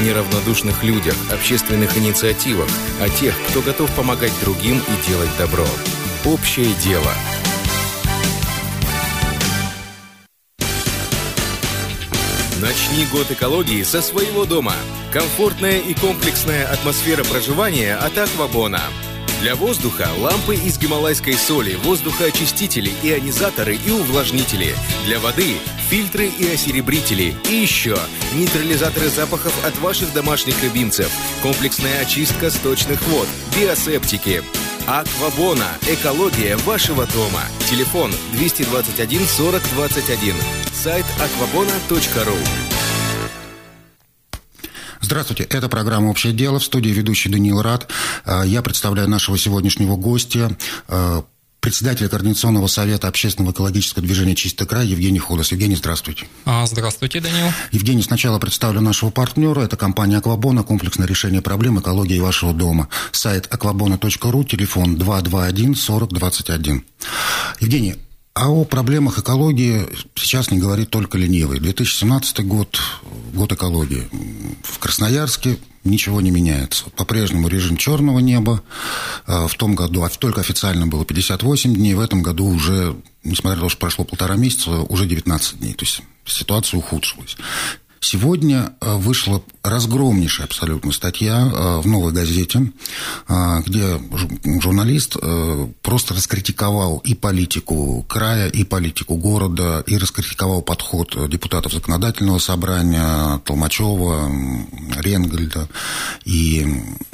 неравнодушных людях, общественных инициативах, о тех, кто готов помогать другим и делать добро. Общее дело. Начни год экологии со своего дома. Комфортная и комплексная атмосфера проживания от Аквабона. Для воздуха лампы из гималайской соли, воздухоочистители, ионизаторы и увлажнители. Для воды фильтры и осеребрители. И еще нейтрализаторы запахов от ваших домашних любимцев. Комплексная очистка сточных вод. Биосептики. Аквабона. Экология вашего дома. Телефон 221 40 21. Сайт aquabona.ru. Здравствуйте, это программа «Общее дело», в студии ведущий Даниил Рад. Я представляю нашего сегодняшнего гостя, председателя Координационного совета общественного экологического движения «Чистый край» Евгений Ходос. Евгений, здравствуйте. Здравствуйте, Даниил. Евгений, сначала представлю нашего партнера. Это компания «Аквабона», комплексное решение проблем экологии вашего дома. Сайт aquabona.ru, телефон 221 40 21. Евгений, а о проблемах экологии сейчас не говорит только ленивый. 2017 год, год экологии. В Красноярске ничего не меняется. По-прежнему режим черного неба. В том году только официально было 58 дней. В этом году уже, несмотря на то, что прошло 1,5 месяца, уже 19 дней. То есть ситуация ухудшилась. Сегодня вышла разгромнейшая абсолютно статья в «Новой газете», где журналист просто раскритиковал и политику края, и политику города, и раскритиковал подход депутатов законодательного собрания Толмачева, Ренгельда и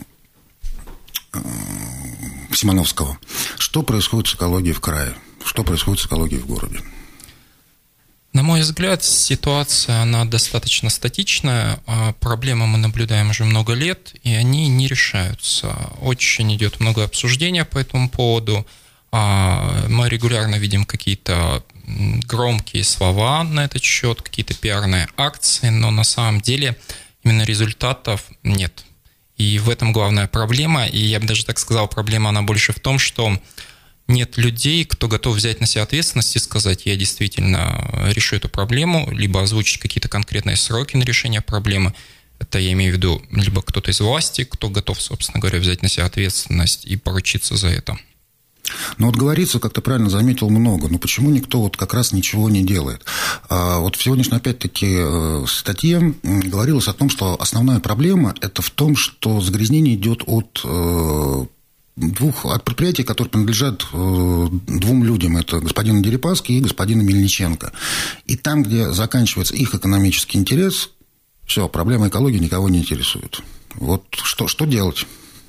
Симоновского. Что происходит с экологией в крае? Что происходит с экологией в городе? На мой взгляд, ситуация, она достаточно статичная. Проблемы мы наблюдаем уже много лет, и они не решаются. Очень идет много обсуждения по этому поводу. Мы регулярно видим какие-то громкие слова на этот счет, какие-то пиарные акции, но на самом деле именно результатов нет. И в этом главная проблема. И я бы даже так сказал, проблема она больше в том, что нет людей, кто готов взять на себя ответственность и сказать: я действительно решу эту проблему, либо озвучить какие-то конкретные сроки на решение проблемы. Это я имею в виду либо кто-то из власти, кто готов, собственно говоря, взять на себя ответственность и поручиться за это. Ну вот говорится, как ты правильно заметил, много. Но почему никто вот как раз ничего не делает? Вот в сегодняшней, опять-таки, статье говорилось о том, что основная проблема – это в том, что загрязнение идет от предприятий, которые принадлежат двум людям. Это господину Дерипаски и господину Мельниченко. И там, где заканчивается их экономический интерес, все, проблема экологии никого не интересует. Вот что делать?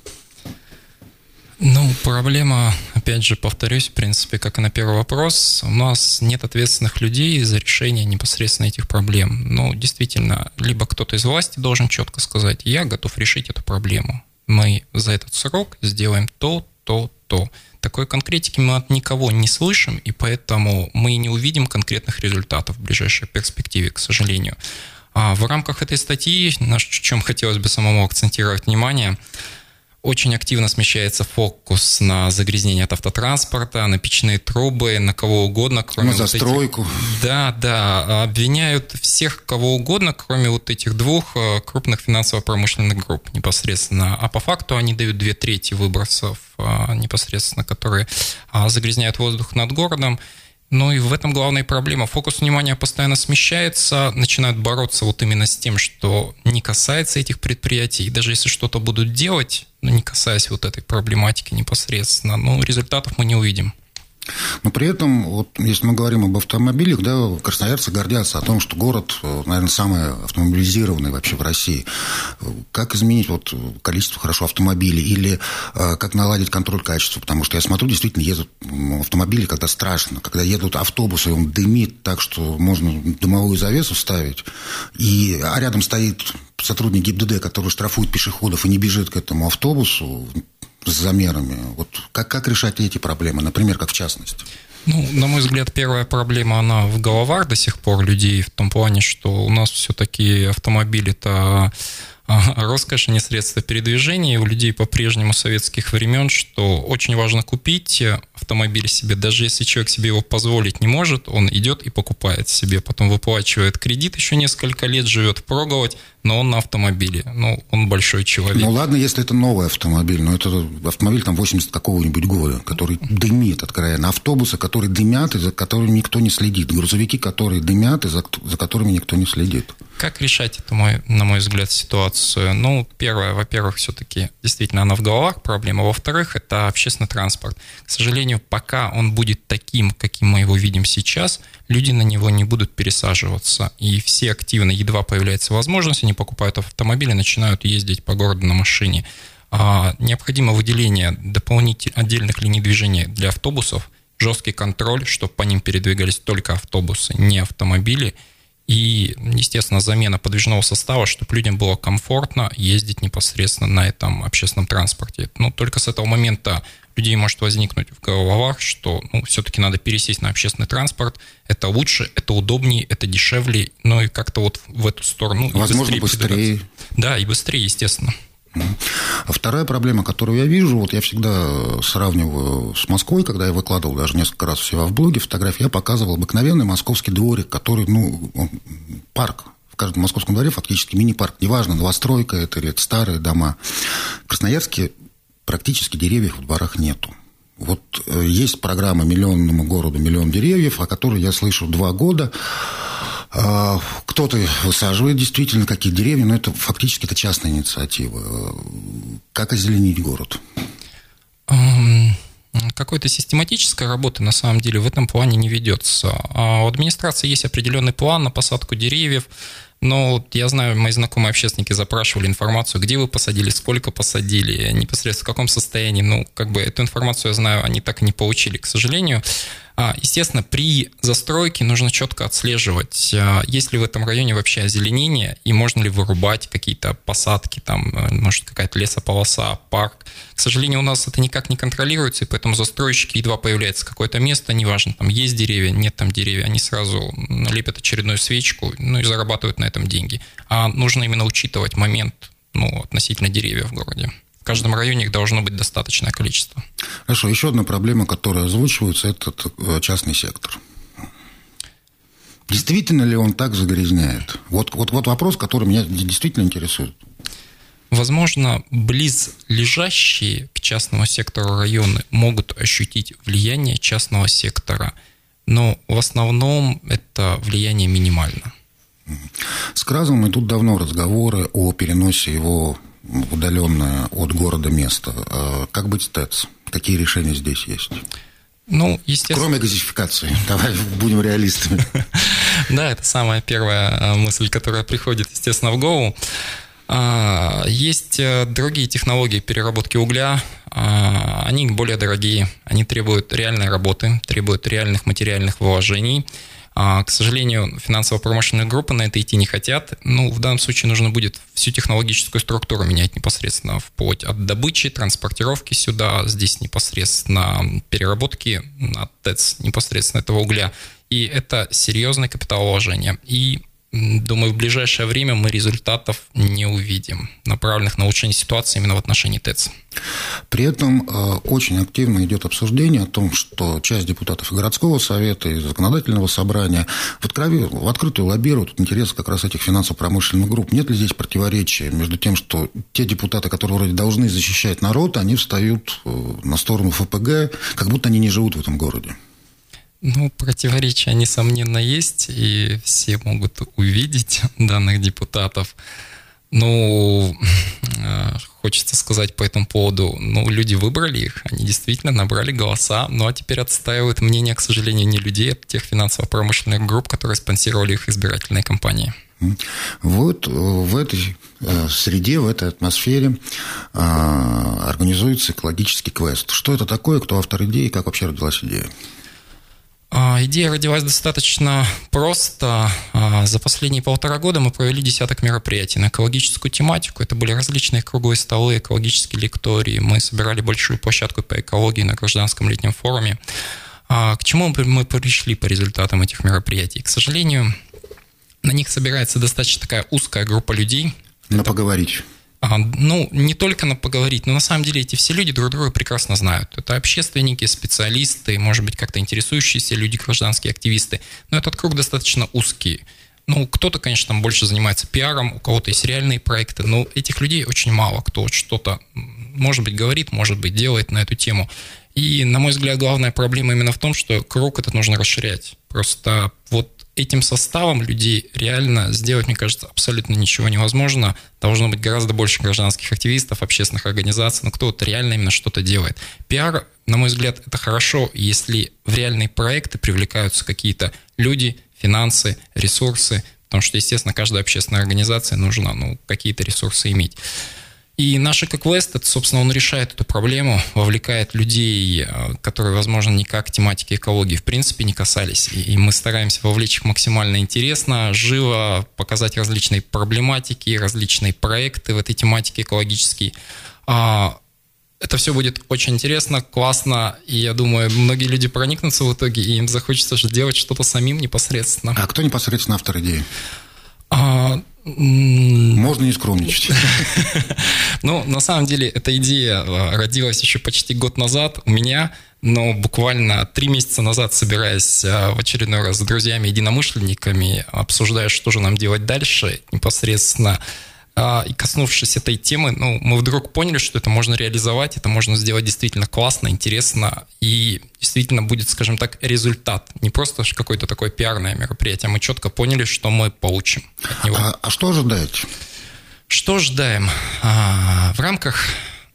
Проблема, опять же, повторюсь, в принципе, как и на первый вопрос, у нас нет ответственных людей за решение непосредственно этих проблем. Действительно, либо кто-то из власти должен четко сказать: я готов решить эту проблему. Мы за этот срок сделаем то. Такой конкретики мы от никого не слышим, и поэтому мы не увидим конкретных результатов в ближайшей перспективе, к сожалению. В рамках этой статьи, на чем хотелось бы самому акцентировать внимание, очень активно смещается фокус на загрязнение от автотранспорта, на печные трубы, на кого угодно, кроме на застройку. Да, обвиняют всех кого угодно, кроме вот этих двух крупных финансово-промышленных групп непосредственно. А по факту они дают 2/3 выбросов непосредственно, которые загрязняют воздух над городом. И в этом главная проблема. Фокус внимания постоянно смещается, начинают бороться вот именно с тем, что не касается этих предприятий. И даже если что-то будут делать, не касаясь вот этой проблематики непосредственно, результатов мы не увидим. Но при этом, вот, если мы говорим об автомобилях, да, красноярцы гордятся о том, что город, наверное, самый автомобилизированный вообще в России. Как изменить количество хорошо автомобилей или как наладить контроль качества? Потому что я смотрю, действительно едут автомобили, когда страшно, когда едут автобусы, он дымит так, что можно дымовую завесу ставить, а рядом стоит сотрудник ГИБДД, который штрафует пешеходов и не бежит к этому автобусу с замерами. Как решать эти проблемы, например, как в частности? На мой взгляд, первая проблема, она в головах до сих пор людей, в том плане, что у нас все-таки автомобиль – это роскошь, а не средство передвижения. И у людей по-прежнему советских времен, что очень важно купить автомобиль себе, даже если человек себе его позволить не может, он идет и покупает себе, потом выплачивает кредит, еще несколько лет живет впроголодь, но он на автомобиле, он большой человек. Ну ладно, если это новый автомобиль, но это автомобиль там 80 какого-нибудь года, который дымит откровенно, автобусы, которые дымят и за которыми никто не следит, грузовики, которые дымят и за которыми никто не следит. Как решать эту, на мой взгляд, ситуацию? Первое, во-первых, все-таки действительно она в головах проблема. Во-вторых, это общественный транспорт. К сожалению, пока он будет таким, каким мы его видим сейчас, люди на него не будут пересаживаться. И все активно, едва появляется возможность, они покупают автомобили, начинают ездить по городу на машине. Необходимо выделение дополнительных отдельных линий движения для автобусов, жесткий контроль, чтобы по ним передвигались только автобусы, не автомобили. И, естественно, замена подвижного состава, чтобы людям было комфортно ездить непосредственно на этом общественном транспорте. Только с этого момента у людей может возникнуть в головах, что все-таки надо пересесть на общественный транспорт. Это лучше, это удобнее, это дешевле, и как-то вот в эту сторону. Возможно, быстрее. Да, и быстрее, естественно. А вторая проблема, которую я вижу, я всегда сравниваю с Москвой, когда я выкладывал даже несколько раз у себя в блоге фотографии, я показывал обыкновенный московский дворик, который, парк. В каждом московском дворе фактически мини-парк. Неважно, новостройка это или это старые дома. В Красноярске практически деревьев в дворах нету. Вот есть программа «Миллионному городу миллион деревьев», о которой я слышу 2 года. Кто-то высаживает действительно какие деревья, но это фактически это частная инициатива. Как озеленить город? Какой-то систематической работы на самом деле в этом плане не ведется. У администрации есть определенный план на посадку деревьев, но я знаю, мои знакомые общественники запрашивали информацию, где вы посадили, сколько посадили, непосредственно в каком состоянии. Эту информацию, я знаю, они так и не получили, к сожалению. Естественно, при застройке нужно четко отслеживать, есть ли в этом районе вообще озеленение, и можно ли вырубать какие-то посадки, может, какая-то лесополоса, парк. К сожалению, у нас это никак не контролируется, и поэтому застройщики, едва появляется какое-то место, неважно, там есть деревья, нет там деревьев, они сразу налепят очередную свечку, и зарабатывают на этом деньги. А нужно именно учитывать момент, относительно деревьев в городе. В каждом районе их должно быть достаточное количество. Хорошо. Еще одна проблема, которая озвучивается, это частный сектор. Действительно ли он так загрязняет? Вот вопрос, который меня действительно интересует. Возможно, близлежащие к частному сектору районы могут ощутить влияние частного сектора, но в основном это влияние минимально. С Кразовым идут давно разговоры о переносе его удаленное от города место. Как быть с ТЭЦ? Какие решения здесь есть? Естественно. Кроме газификации. Давай будем реалистами. Да, это самая первая мысль, которая приходит, естественно, в голову. Есть другие технологии переработки угля. Они более дорогие. Они требуют реальной работы, требуют реальных материальных вложений. К сожалению, финансово-промышленные группы на это идти не хотят. В данном случае нужно будет всю технологическую структуру менять непосредственно вплоть от добычи, транспортировки сюда, здесь непосредственно переработки от ТЭЦ непосредственно этого угля. И это серьезное капиталовложение. И думаю, в ближайшее время мы результатов не увидим, направленных на улучшение ситуации именно в отношении ТЭЦ. При этом очень активно идет обсуждение о том, что часть депутатов и городского совета, и законодательного собрания в открытую лоббируют интересы как раз этих финансово-промышленных групп. Нет ли здесь противоречия между тем, что те депутаты, которые вроде должны защищать народ, они встают на сторону ФПГ, как будто они не живут в этом городе? Противоречия, несомненно, есть, и все могут увидеть данных депутатов. Хочется сказать по этому поводу, люди выбрали их, они действительно набрали голоса, а теперь отстаивают мнение, к сожалению, не людей, а тех финансово-промышленных групп, которые спонсировали их избирательные кампании. Вот в этой среде, в этой атмосфере организуется экологический квест. Что это такое, кто автор идеи, как вообще родилась идея? Идея родилась достаточно просто. За последние 1,5 года мы провели десяток мероприятий на экологическую тематику. Это были различные круглые столы, экологические лектории. Мы собирали большую площадку по экологии на гражданском летнем форуме. К чему мы пришли по результатам этих мероприятий? К сожалению, на них собирается достаточно такая узкая группа людей. На поговорить. Ну, не только на поговорить, но на самом деле эти все люди друг друга прекрасно знают. Это общественники, специалисты, может быть, как-то интересующиеся люди, гражданские активисты. Но этот круг достаточно узкий. Ну, кто-то, конечно, там больше занимается пиаром, у кого-то есть реальные проекты, но этих людей очень мало, кто что-то, может быть, говорит, может быть, делает на эту тему. И, на мой взгляд, главная проблема именно в том, что круг этот нужно расширять. Просто вот этим составом людей реально сделать, мне кажется, абсолютно ничего невозможно. Должно быть гораздо больше гражданских активистов, общественных организаций, но кто-то реально именно что-то делает. Пиар, на мой взгляд, это хорошо, если в реальные проекты привлекаются какие-то люди, финансы, ресурсы, потому что, естественно, каждой общественной организации нужно какие-то ресурсы иметь. И наш EcoQuest, это, собственно, он решает эту проблему, вовлекает людей, которые, возможно, никак тематики экологии в принципе не касались. И мы стараемся вовлечь их максимально интересно, живо, показать различные проблематики, различные проекты в этой тематике экологической. Это все будет очень интересно, классно, и я думаю, многие люди проникнутся в итоге, и им захочется делать что-то самим непосредственно. А кто непосредственно автор идеи? Можно не скромничать. Ну, на самом деле, эта идея родилась еще почти год назад у меня, но буквально 3 месяца назад, собираясь в очередной раз с друзьями-единомышленниками, обсуждая, что же нам делать дальше, непосредственно, и коснувшись этой темы, мы вдруг поняли, что это можно реализовать, это можно сделать действительно классно, интересно, и действительно будет, скажем так, результат. Не просто какое-то такое пиарное мероприятие. Мы четко поняли, что мы получим от него. А что ожидаете? Что ожидаем? В рамках...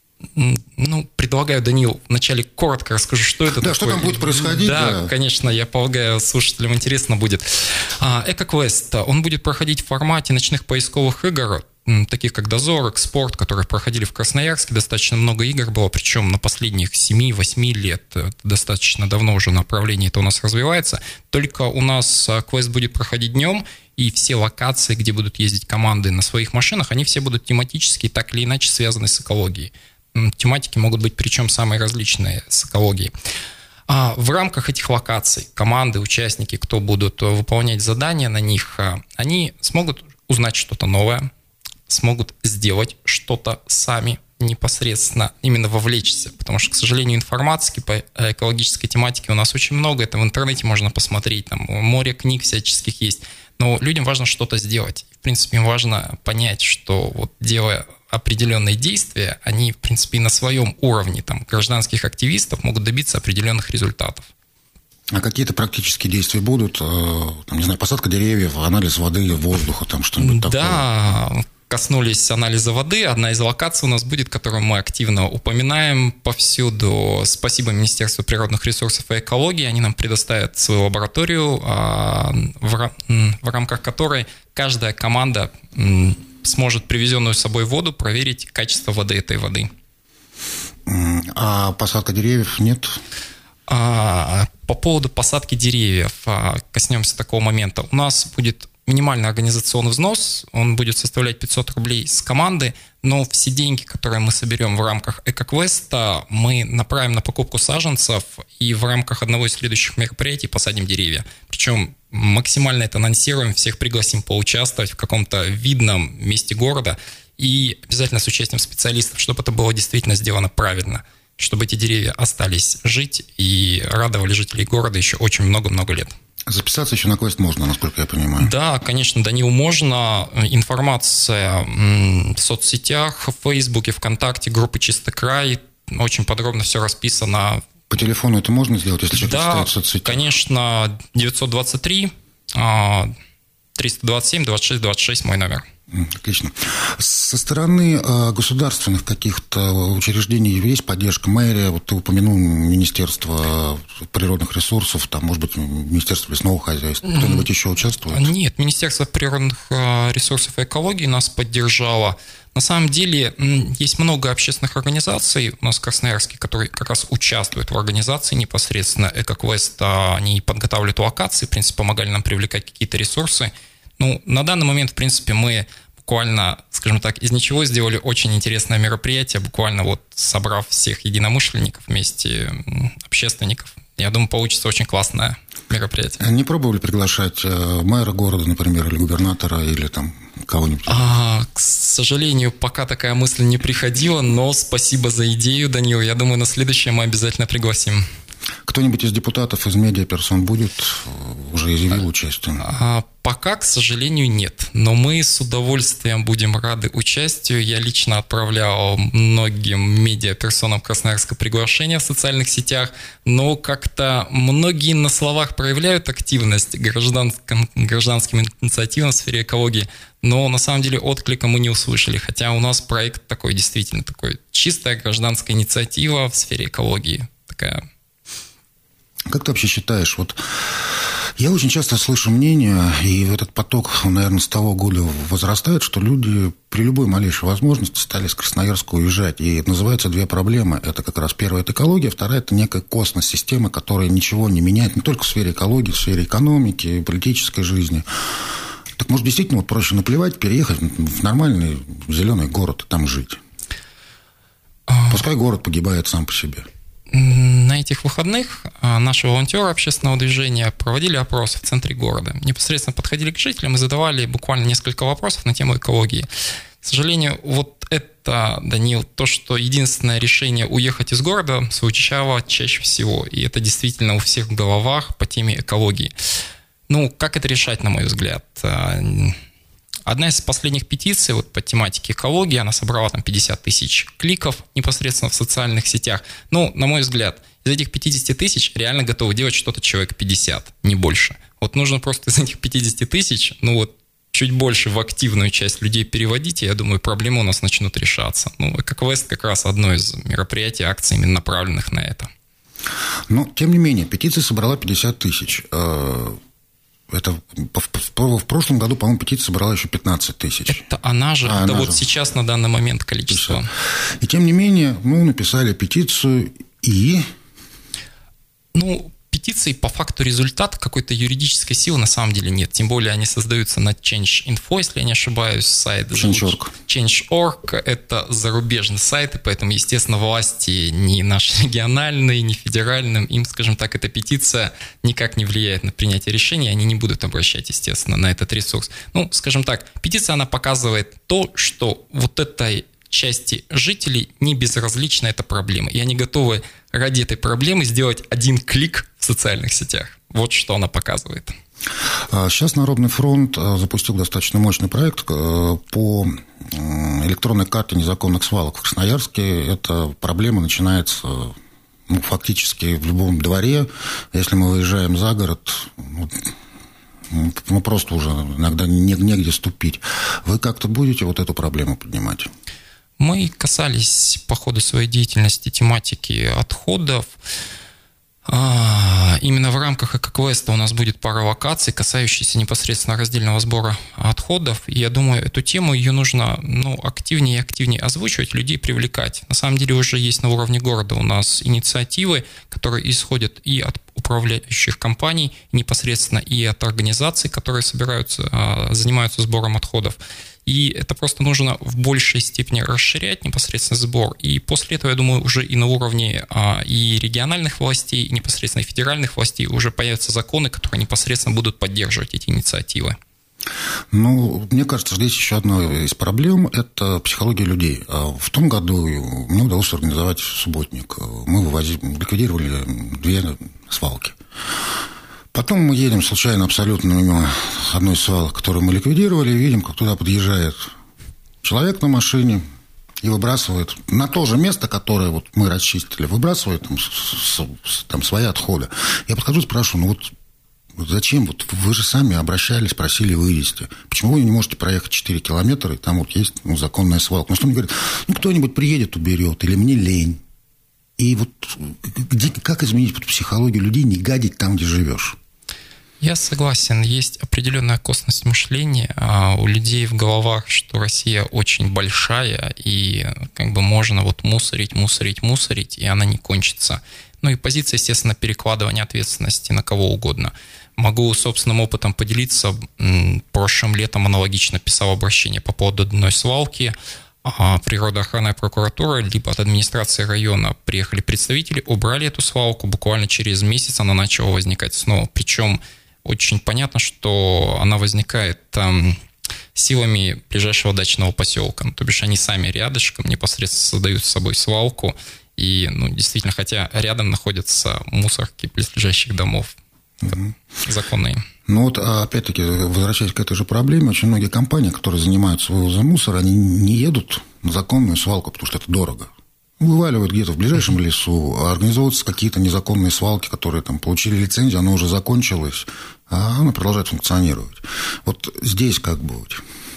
предлагаю, Данил, вначале коротко расскажу, что это такое. Да, что там будет происходить. Да, конечно, я полагаю, слушателям интересно будет. EcoQuest, он будет проходить в формате ночных поисковых игр, таких как Дозор, Экспорт, которые проходили в Красноярске. Достаточно много игр было, причем на последних 7-8 лет. Это достаточно давно уже направление это у нас развивается. Только у нас квест будет проходить днем, и все локации, где будут ездить команды на своих машинах, они все будут тематически так или иначе связаны с экологией. Тематики могут быть причем самые различные с экологией. В рамках этих локаций команды, участники, кто будут выполнять задания на них, они смогут узнать что-то новое, смогут сделать что-то сами непосредственно, именно вовлечься, потому что, к сожалению, информации по экологической тематике у нас очень много, это в интернете можно посмотреть, там море книг всяческих есть, но людям важно что-то сделать. В принципе, им важно понять, что вот делая определенные действия, они, в принципе, на своем уровне там, гражданских активистов могут добиться определенных результатов. А какие-то практические действия будут? Там, не знаю, посадка деревьев, анализ воды, воздуха, там что-нибудь такое? Да, коснулись анализа воды. Одна из локаций у нас будет, которую мы активно упоминаем повсюду. Спасибо Министерству природных ресурсов и экологии. Они нам предоставят свою лабораторию, в рамках которой каждая команда сможет привезенную с собой воду проверить качество воды этой воды. А посадка деревьев нет? По поводу посадки деревьев, коснемся такого момента. У нас будет минимальный организационный взнос, он будет составлять 500 рублей с команды, но все деньги, которые мы соберем в рамках EcoQuest, мы направим на покупку саженцев и в рамках одного из следующих мероприятий посадим деревья. Причем максимально это анонсируем, всех пригласим поучаствовать в каком-то видном месте города и обязательно с участием специалистов, чтобы это было действительно сделано правильно, чтобы эти деревья остались жить и радовали жителей города еще очень много-много лет. Записаться еще на квест можно, насколько я понимаю. Да, конечно, Данил, можно. Информация в соцсетях, в Фейсбуке, ВКонтакте, группы «Чистый край». Очень подробно все расписано. По телефону это можно сделать, если человек читает в соцсетях? Да, конечно, 923 327 26 26 мой номер. Отлично. Со стороны государственных каких-то учреждений есть поддержка? Мэрия, вот ты упомянул Министерство природных ресурсов, там, может быть, Министерство лесного хозяйства. Кто-нибудь еще участвует? Нет, Министерство природных ресурсов и экологии нас поддержало. На самом деле есть много общественных организаций у нас в Красноярске, которые как раз участвуют в организации непосредственно EcoQuest. Они подготавливают локации, в принципе, помогали нам привлекать какие-то ресурсы. На данный момент, в принципе, мы буквально, скажем так, из ничего сделали очень интересное мероприятие, буквально вот собрав всех единомышленников вместе, общественников. Я думаю, получится очень классное мероприятие. Не пробовали приглашать мэра города, например, или губернатора, или там кого-нибудь? К сожалению, пока такая мысль не приходила, но спасибо за идею, Данил. Я думаю, на следующее мы обязательно пригласим. Кто-нибудь из депутатов, из медиаперсон будет, уже изъявил участие? Пока, к сожалению, нет. Но мы с удовольствием будем рады участию. Я лично отправлял многим медиаперсонам Красноярска приглашения в социальных сетях, но как-то многие на словах проявляют активность гражданским инициативам в сфере экологии, но на самом деле отклика мы не услышали, хотя у нас проект такой, действительно такой, чистая гражданская инициатива в сфере экологии. Такая. Как ты вообще считаешь, вот я очень часто слышу мнение, и этот поток, наверное, с того года возрастает, что люди при любой малейшей возможности стали с Красноярска уезжать. И это называются две проблемы. Это как раз первая – это экология, вторая – это некая космос-система, которая ничего не меняет не только в сфере экологии, в сфере экономики, политической жизни. Так может, действительно вот проще наплевать, переехать в нормальный зеленый город и там жить? Пускай город погибает сам по себе. На этих выходных наши волонтеры общественного движения проводили опрос в центре города. Непосредственно подходили к жителям и задавали буквально несколько вопросов на тему экологии. К сожалению, вот это, Данил, то, что единственное решение уехать из города звучало чаще всего. И это действительно у всех в головах по теме экологии. Ну, как это решать, на мой взгляд? Одна из последних петиций вот по тематике экологии, она собрала там 50 тысяч кликов непосредственно в социальных сетях. Ну, на мой взгляд, из этих 50 тысяч реально готовы делать что-то человек 50, не больше. Вот нужно просто из этих 50 тысяч, ну вот, чуть больше в активную часть людей переводить, и я думаю, проблемы у нас начнут решаться. Ну, ЭКОКВест как раз одно из мероприятий, акций, именно направленных на это. Но, тем не менее, петиция собрала 50 тысяч. Это в прошлом году, по-моему, петиция собрала еще 15 тысяч. Это она же, сейчас на данный момент количество. И тем не менее, написали петицию и... Петиции по факту результата какой-то юридической силы на самом деле нет. Тем более они создаются на Change.info, если я не ошибаюсь, сайт. Change.org. Change.org – это зарубежный сайт, и поэтому, естественно, власти ни наши региональные, ни федеральным, им, скажем так, эта петиция никак не влияет на принятие решений, они не будут обращать, естественно, на этот ресурс. Скажем так, петиция, она показывает то, что вот этой части жителей не безразлична эта проблема, и они готовы ради этой проблемы сделать один клик в социальных сетях. Вот что она показывает. Сейчас Народный фронт запустил достаточно мощный проект по электронной карте незаконных свалок в Красноярске. Эта проблема начинается фактически в любом дворе. Если мы выезжаем за город, просто уже иногда негде ступить. Вы как-то будете вот эту проблему поднимать? Мы касались по ходу своей деятельности тематики отходов. Именно в рамках ЭКОКВеста у нас будет пара локаций, касающихся непосредственно раздельного сбора отходов. И я думаю, эту тему ее нужно активнее и активнее озвучивать, людей привлекать. На самом деле уже есть на уровне города у нас инициативы, которые исходят и от управляющих компаний, непосредственно и от организаций, которые занимаются сбором отходов. И это просто нужно в большей степени расширять непосредственно сбор. И после этого, я думаю, уже и на уровне и региональных властей, и непосредственно и федеральных властей уже появятся законы, которые непосредственно будут поддерживать эти инициативы. Мне кажется, здесь еще одна из проблем – это психология людей. В том году мне удалось организовать субботник. Мы ликвидировали 2 свалки. Потом мы едем случайно абсолютно мимо одной из свалок, которую мы ликвидировали, и видим, как туда подъезжает человек на машине и выбрасывает на то же место, которое мы расчистили, выбрасывает там свои отходы. Я подхожу, спрашиваю, зачем? Вы же сами обращались, просили вывезти. Почему вы не можете проехать 4 километра, и там есть законная свалка? Что мне говорят, кто-нибудь приедет, уберет, или мне лень. И как изменить психологию людей, не гадить там, где живешь? Я согласен, есть определенная косность мышления у людей в головах, что Россия очень большая, и можно мусорить, и она не кончится. И позиция, естественно, перекладывания ответственности на кого угодно. Могу собственным опытом поделиться. Прошлым летом аналогично писал обращение по поводу одной свалки. Природоохранная прокуратура, либо от администрации района приехали представители, убрали эту свалку. Буквально через месяц она начала возникать снова. Причем очень понятно, что она возникает силами ближайшего дачного поселка. Ну, то бишь они сами рядышком непосредственно создают с собой свалку. И, действительно, хотя рядом находятся мусорки близлежащих домов, законные. Опять-таки, возвращаясь к этой же проблеме, очень многие компании, которые занимаются вывозом мусора, они не едут на законную свалку, потому что это дорого. Вываливают где-то в ближайшем лесу, организовываются какие-то незаконные свалки, которые там получили лицензию, она уже закончилась, а она продолжает функционировать. Вот здесь как быть?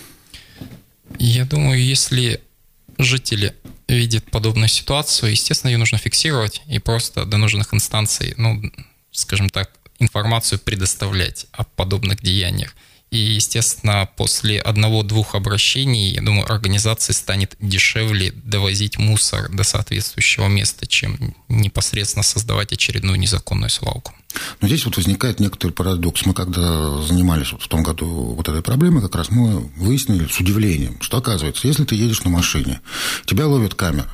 Я думаю, если жители видят подобную ситуацию, естественно, ее нужно фиксировать и просто до нужных инстанций, скажем так, информацию предоставлять о подобных деяниях. И, естественно, после 1-2 обращений, я думаю, организации станет дешевле довозить мусор до соответствующего места, чем непосредственно создавать очередную незаконную свалку. Но здесь возникает некоторый парадокс. Мы когда занимались в том году этой проблемой, как раз мы выяснили с удивлением, что, оказывается, если ты едешь на машине, тебя ловит камера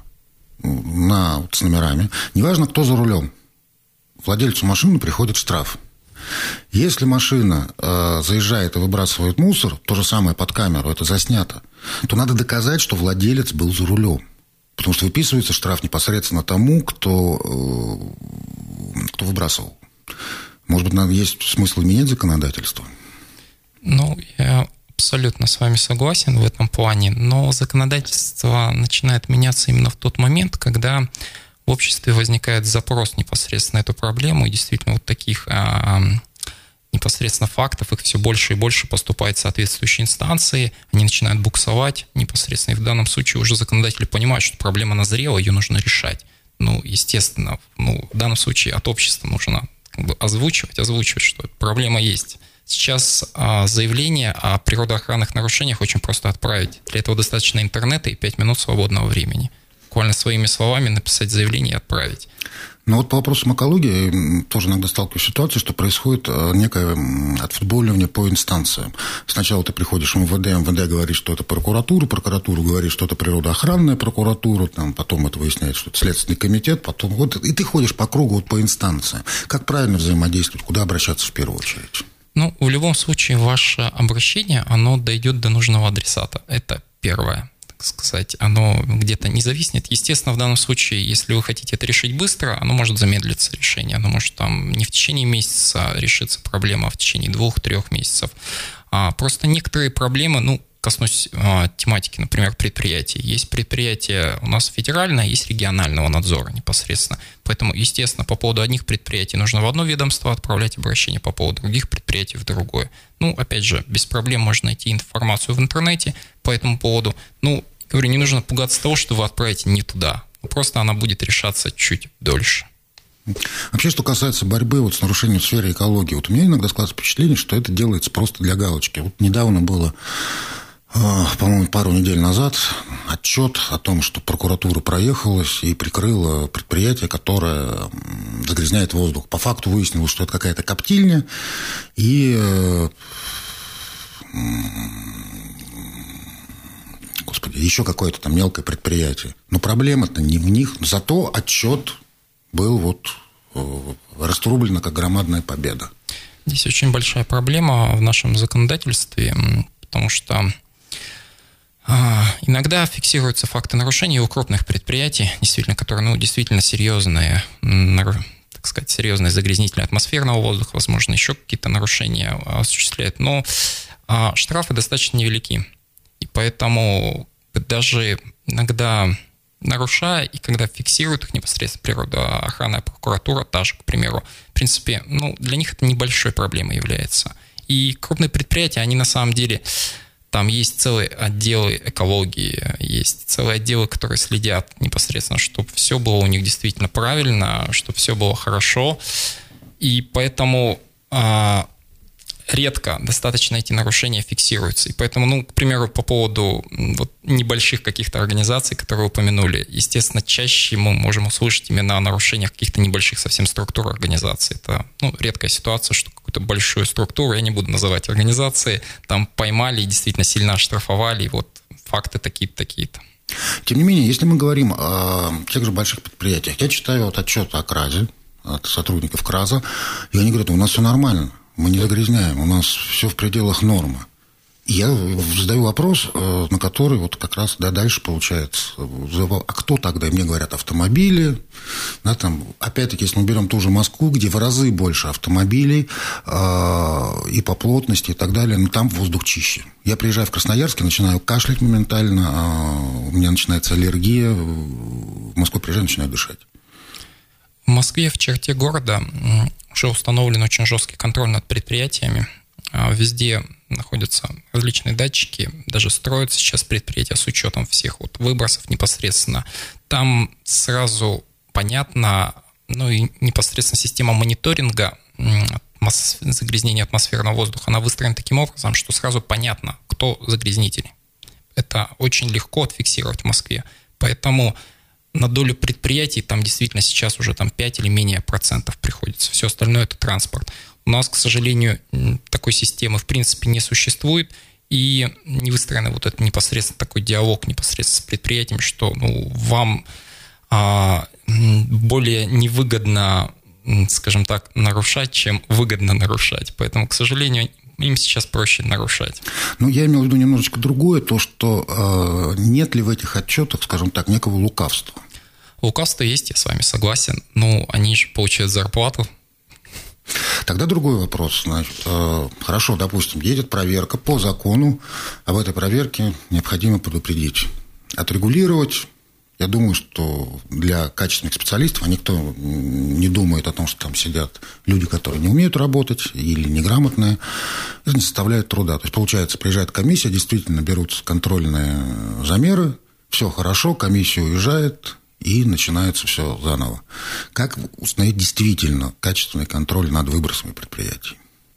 с номерами, неважно, кто за рулем, владельцу машины приходит штраф. Если машина заезжает и выбрасывает мусор, то же самое под камеру, это заснято, то надо доказать, что владелец был за рулем. Потому что выписывается штраф непосредственно тому, кто выбрасывал. Может быть, есть смысл менять законодательство? Я абсолютно с вами согласен в этом плане, но законодательство начинает меняться именно в тот момент, когда в обществе возникает запрос непосредственно на эту проблему, и действительно таких непосредственно фактов, их все больше и больше поступает в соответствующие инстанции, они начинают буксовать непосредственно, и в данном случае уже законодатели понимают, что проблема назрела, ее нужно решать. Естественно, в данном случае от общества нужно озвучивать, что проблема есть. Сейчас заявление о природоохранных нарушениях очень просто отправить. Для этого достаточно интернета и 5 минут свободного времени. Буквально своими словами написать заявление и отправить. Но по вопросам экологии тоже иногда сталкиваюсь с ситуацией, что происходит некое отфутболивание по инстанциям. Сначала ты приходишь в МВД говорит, что это прокуратура говорит, что это природоохранная прокуратура, потом это выясняется, что это Следственный комитет, потом и ты ходишь по кругу по инстанциям. Как правильно взаимодействовать, куда обращаться в первую очередь? В любом случае ваше обращение, оно дойдет до нужного адресата. Это первое. Сказать, оно где-то не зависнет. Естественно, в данном случае, если вы хотите это решить быстро, оно может замедлиться решение. Оно может не в течение месяца решиться проблема, а в течение 2-3 месяцев. Просто некоторые проблемы, коснусь тематики, например, предприятий. Есть предприятие у нас федеральное, есть регионального надзора непосредственно. Поэтому, естественно, по поводу одних предприятий нужно в одно ведомство отправлять обращение, по поводу других предприятий в другое. Опять же, без проблем можно найти информацию в интернете по этому поводу. Говорю, не нужно пугаться того, что вы отправите не туда. Просто она будет решаться чуть дольше. Вообще, что касается борьбы с нарушением в сфере экологии, у меня иногда складывается впечатление, что это делается просто для галочки. Недавно было, по-моему, пару недель назад отчет о том, что прокуратура проехалась и прикрыла предприятие, которое загрязняет воздух. По факту выяснилось, что это какая-то коптильня, и еще какое-то там мелкое предприятие. Но проблема-то не в них. Зато отчет был раструблен как громадная победа. Здесь очень большая проблема в нашем законодательстве, потому что иногда фиксируются факты нарушений у крупных предприятий, действительно, которые действительно серьезные, так сказать, серьезные загрязнители атмосферного воздуха, возможно, еще какие-то нарушения осуществляют, но штрафы достаточно невелики. И поэтому даже иногда нарушая, и когда фиксируют их непосредственно природоохранная прокуратура, та же, к примеру, в принципе, для них это небольшой проблемой является. И крупные предприятия, они на самом деле, там есть целые отделы экологии, есть целые отделы, которые следят непосредственно, чтобы все было у них действительно правильно, чтобы все было хорошо. И поэтому редко достаточно эти нарушения фиксируются. И поэтому, к примеру, по поводу небольших каких-то организаций, которые вы упомянули, естественно, чаще мы можем услышать именно о нарушениях каких-то небольших совсем структур организаций. Это редкая ситуация, что какую-то большую структуру, я не буду называть организации, там поймали и действительно сильно оштрафовали, и факты такие-то, такие-то. Тем не менее, если мы говорим о тех же больших предприятиях, я читаю отчет о КРАЗе, от сотрудников КРАЗа, и они говорят, у нас все нормально. Мы не загрязняем, у нас все в пределах нормы. Я задаю вопрос, на который вот как раз дальше получается. А кто тогда? И мне говорят, автомобили. Да, там, опять-таки, если мы берем ту же Москву, где в разы больше автомобилей и по плотности и так далее, но там воздух чище. Я приезжаю в Красноярск, начинаю кашлять моментально, у меня начинается аллергия, в Москву приезжаю, начинаю дышать. В Москве в черте города уже установлен очень жесткий контроль над предприятиями. Везде находятся различные датчики, даже строятся сейчас предприятия с учетом всех вот выбросов непосредственно. Там сразу понятно, ну и непосредственно система мониторинга загрязнения атмосферного воздуха, она выстроена таким образом, что сразу понятно, кто загрязнитель. Это очень легко отфиксировать в Москве. Поэтому на долю предприятий там действительно сейчас уже там 5 или менее процентов приходится. Все остальное – это транспорт. У нас, к сожалению, такой системы в принципе не существует, и не выстроен вот этот непосредственно такой диалог непосредственно с предприятием, что вам более невыгодно, скажем так, нарушать, чем выгодно нарушать. Поэтому, к сожалению, им сейчас проще нарушать. Ну, я имел в виду немножечко другое, то, что нет ли в этих отчетах, скажем так, некого лукавства? Лукавство есть, я с вами согласен, но они же получают зарплату. Тогда другой вопрос. Значит, хорошо, допустим, едет проверка по закону, об этой проверке необходимо предупредить. Отрегулировать, я думаю, что для качественных специалистов, никто не думает о том, что там сидят люди, которые не умеют работать или неграмотные, это не составляет труда. То есть, получается, приезжает комиссия, действительно берутся контрольные замеры, все хорошо, комиссия уезжает, и начинается все заново. Как установить действительно качественный контроль над выбросами предприятий?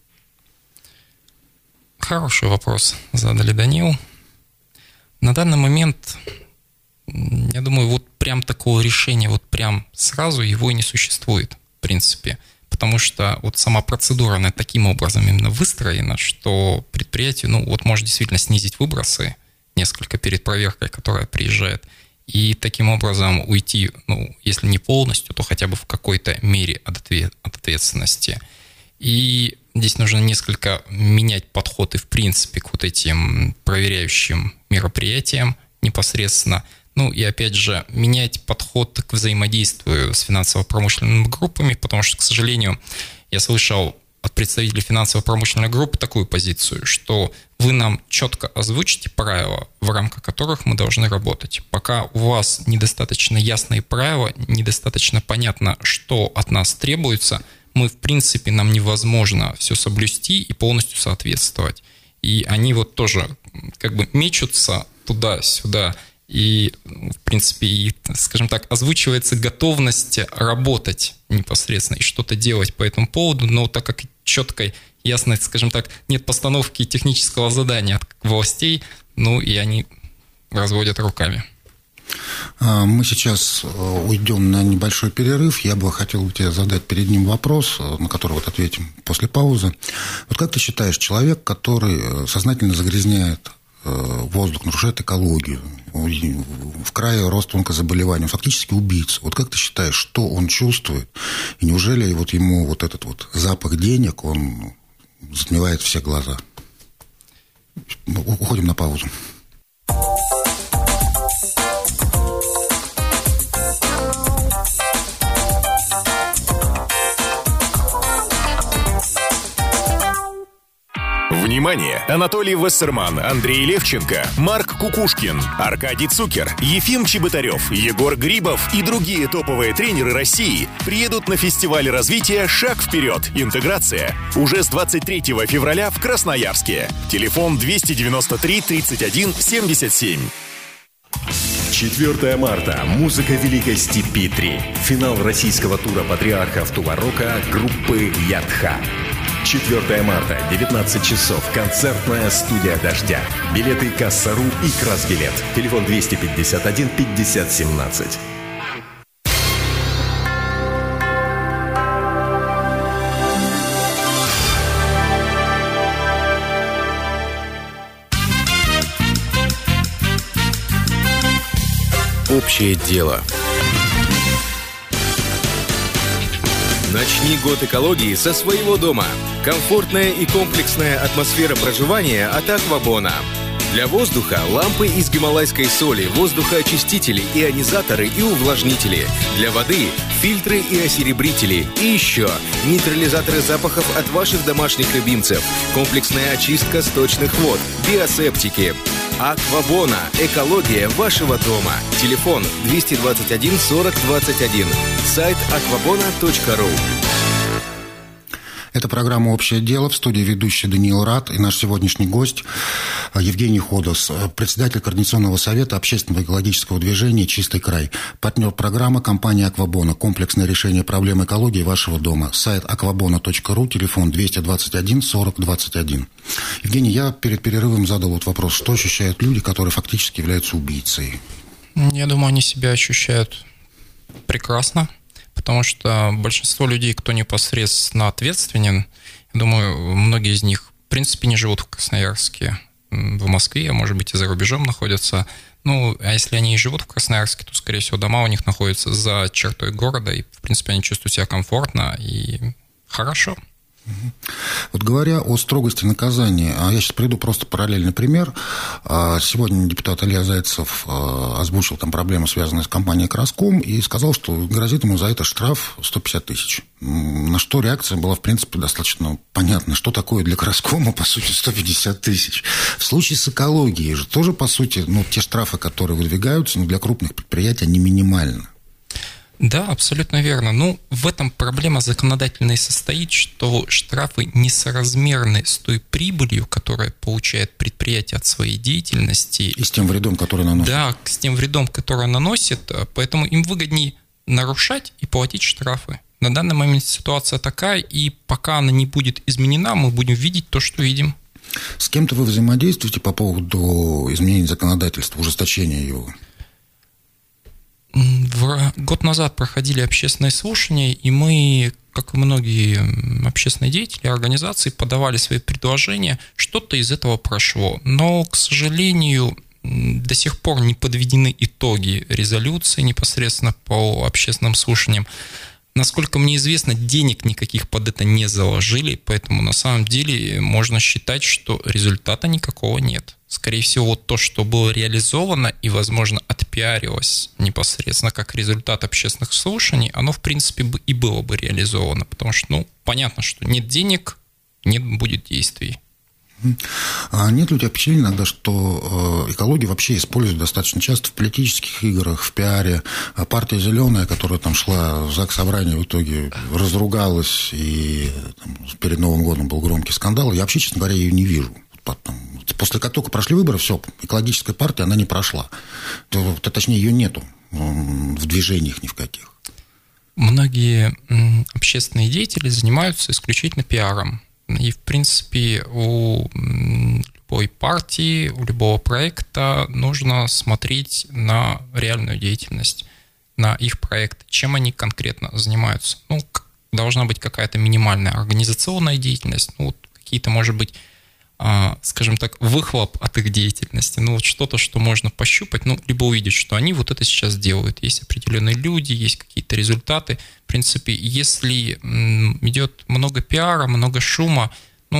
Хороший вопрос задали, Данил. На данный момент, я думаю, вот прям такого решения, вот прям сразу его и не существует, в принципе. Потому что вот сама процедура, она таким образом именно выстроена, что предприятие, может действительно снизить выбросы несколько перед проверкой, которая приезжает, и таким образом уйти, если не полностью, то хотя бы в какой-то мере от ответственности. И здесь нужно несколько менять подходы, в принципе, к вот этим проверяющим мероприятиям непосредственно. И опять же, менять подход к взаимодействию с финансово-промышленными группами, потому что, к сожалению, я слышал от представителей финансово-промышленной группы такую позицию, что вы нам четко озвучите правила, в рамках которых мы должны работать. Пока у вас недостаточно ясные правила, недостаточно понятно, что от нас требуется, в принципе, нам невозможно все соблюсти и полностью соответствовать. И они вот тоже как бы мечутся туда-сюда, и, в принципе, скажем так, озвучивается готовность работать непосредственно и что-то делать по этому поводу, но так как четкой, ясной, скажем так, нет постановки технического задания от властей, и они разводят руками. Мы сейчас уйдем на небольшой перерыв. Я бы хотел тебе задать перед ним вопрос, на который ответим после паузы. Вот как ты считаешь, человек, который сознательно загрязняет воздух, нарушает экологию, в крае рост онкозаболеваний, он фактически убийца. Вот как ты считаешь, что он чувствует? И неужели ему этот запах денег, он затмевает все глаза? Уходим на паузу. Внимание! Анатолий Вассерман, Андрей Левченко, Марк Кукушкин, Аркадий Цукер, Ефим Чеботарев, Егор Грибов и другие топовые тренеры России приедут на фестиваль развития «Шаг вперед! Интеграция» уже с 23 февраля в Красноярске. Телефон 293 31 77. 4 марта. Музыка Великой Степи 3. Финал российского тура патриархов Туарока группы Ядха. 4 марта, 19 часов. Концертная студия «Дождя». Билеты «Касса.ру» и «Красбилет». Телефон 251 50 17. Общее дело. Начни год экологии со своего дома. Комфортная и комплексная атмосфера проживания от Аквабона. Для воздуха лампы из гималайской соли, воздухоочистители, ионизаторы и увлажнители. Для воды фильтры и осеребрители. И еще нейтрализаторы запахов от ваших домашних любимцев. Комплексная очистка сточных вод, биосептики. Аквабона. Экология вашего дома. Телефон 221 40 21. Сайт aquabona.ru. Это программа «Общее дело». В студии ведущий Даниил Рад и наш сегодняшний гость Евгений Ходос, председатель Координационного совета общественного экологического движения «Чистый край». Партнер программы — компания «Аквабона». Комплексное решение проблем экологии вашего дома. Сайт aquabona.ru, телефон 221 40 21. Евгений, я перед перерывом задал вот вопрос, что ощущают люди, которые фактически являются убийцей? Я думаю, они себя ощущают прекрасно. Потому что большинство людей, кто непосредственно ответственен, я думаю, многие из них, в принципе, не живут в Красноярске, в Москве, а может быть и за рубежом находятся. Ну, а если они и живут в Красноярске, то, скорее всего, дома у них находятся за чертой города, и, в принципе, они чувствуют себя комфортно и хорошо. Вот говоря о строгости наказания, я сейчас приведу просто параллельный пример. Сегодня депутат Илья Зайцев озвучил там проблему, связанную с компанией «Краском», и сказал, что грозит ему за это штраф 150 тысяч. На что реакция была, в принципе, достаточно понятна. Что такое для «Краскома», по сути, 150 тысяч? В случае с экологией же тоже, по сути, те штрафы, которые выдвигаются, для крупных предприятий, они минимальны. Да, абсолютно верно. Ну, в этом проблема законодательная состоит, что штрафы несоразмерны с той прибылью, которую получает предприятие от своей деятельности. И с тем вредом, который наносит. Да, с тем вредом, который наносит, поэтому им выгоднее нарушать и платить штрафы. На данный момент ситуация такая, и пока она не будет изменена, мы будем видеть то, что видим. С кем-то вы взаимодействуете по поводу изменения законодательства, ужесточения его? Год назад проходили общественные слушания, и мы, как и многие общественные деятели, организации, подавали свои предложения. Что-то из этого прошло. Но, к сожалению, до сих пор не подведены итоги резолюции непосредственно по общественным слушаниям. Насколько мне известно, денег никаких под это не заложили, поэтому на самом деле можно считать, что результата никакого нет. Скорее всего, вот то, что было реализовано и, возможно, отпиарилось непосредственно как результат общественных слушаний, оно, в принципе, и было бы реализовано, потому что, понятно, что нет денег, нет будет действий. А нет ли у тебя впечатления иногда, что экологию вообще используют достаточно часто в политических играх, в пиаре? Партия «Зеленая», которая там шла в Заксобрание, в итоге разругалась, и там, перед Новым годом был громкий скандал. Я вообще, честно говоря, ее не вижу. После как только прошли выборы, все, экологическая партия, она не прошла. Точнее, ее нету в движениях ни в каких. Многие общественные деятели занимаются исключительно пиаром. И, в принципе, у любой партии, у любого проекта нужно смотреть на реальную деятельность, на их проект, чем они конкретно занимаются. Должна быть какая-то минимальная организационная деятельность, какие-то, может быть, скажем так, выхлоп от их деятельности, что-то, что можно пощупать, либо увидеть, что они вот это сейчас делают. Есть определенные люди, есть какие-то результаты. В принципе, если идет много пиара, много шума,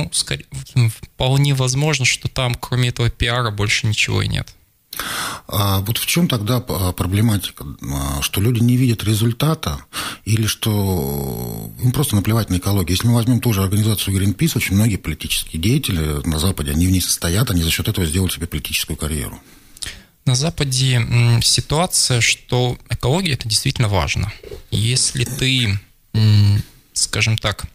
вполне возможно, что там, кроме этого пиара, больше ничего и нет. А вот в чем тогда проблематика? Что люди не видят результата или что им просто наплевать на экологию? Если мы возьмем ту же организацию Greenpeace, очень многие политические деятели на Западе, они в ней состоят, они за счет этого сделают себе политическую карьеру. На Западе ситуация, что экология – это действительно важно. Если ты, скажем так,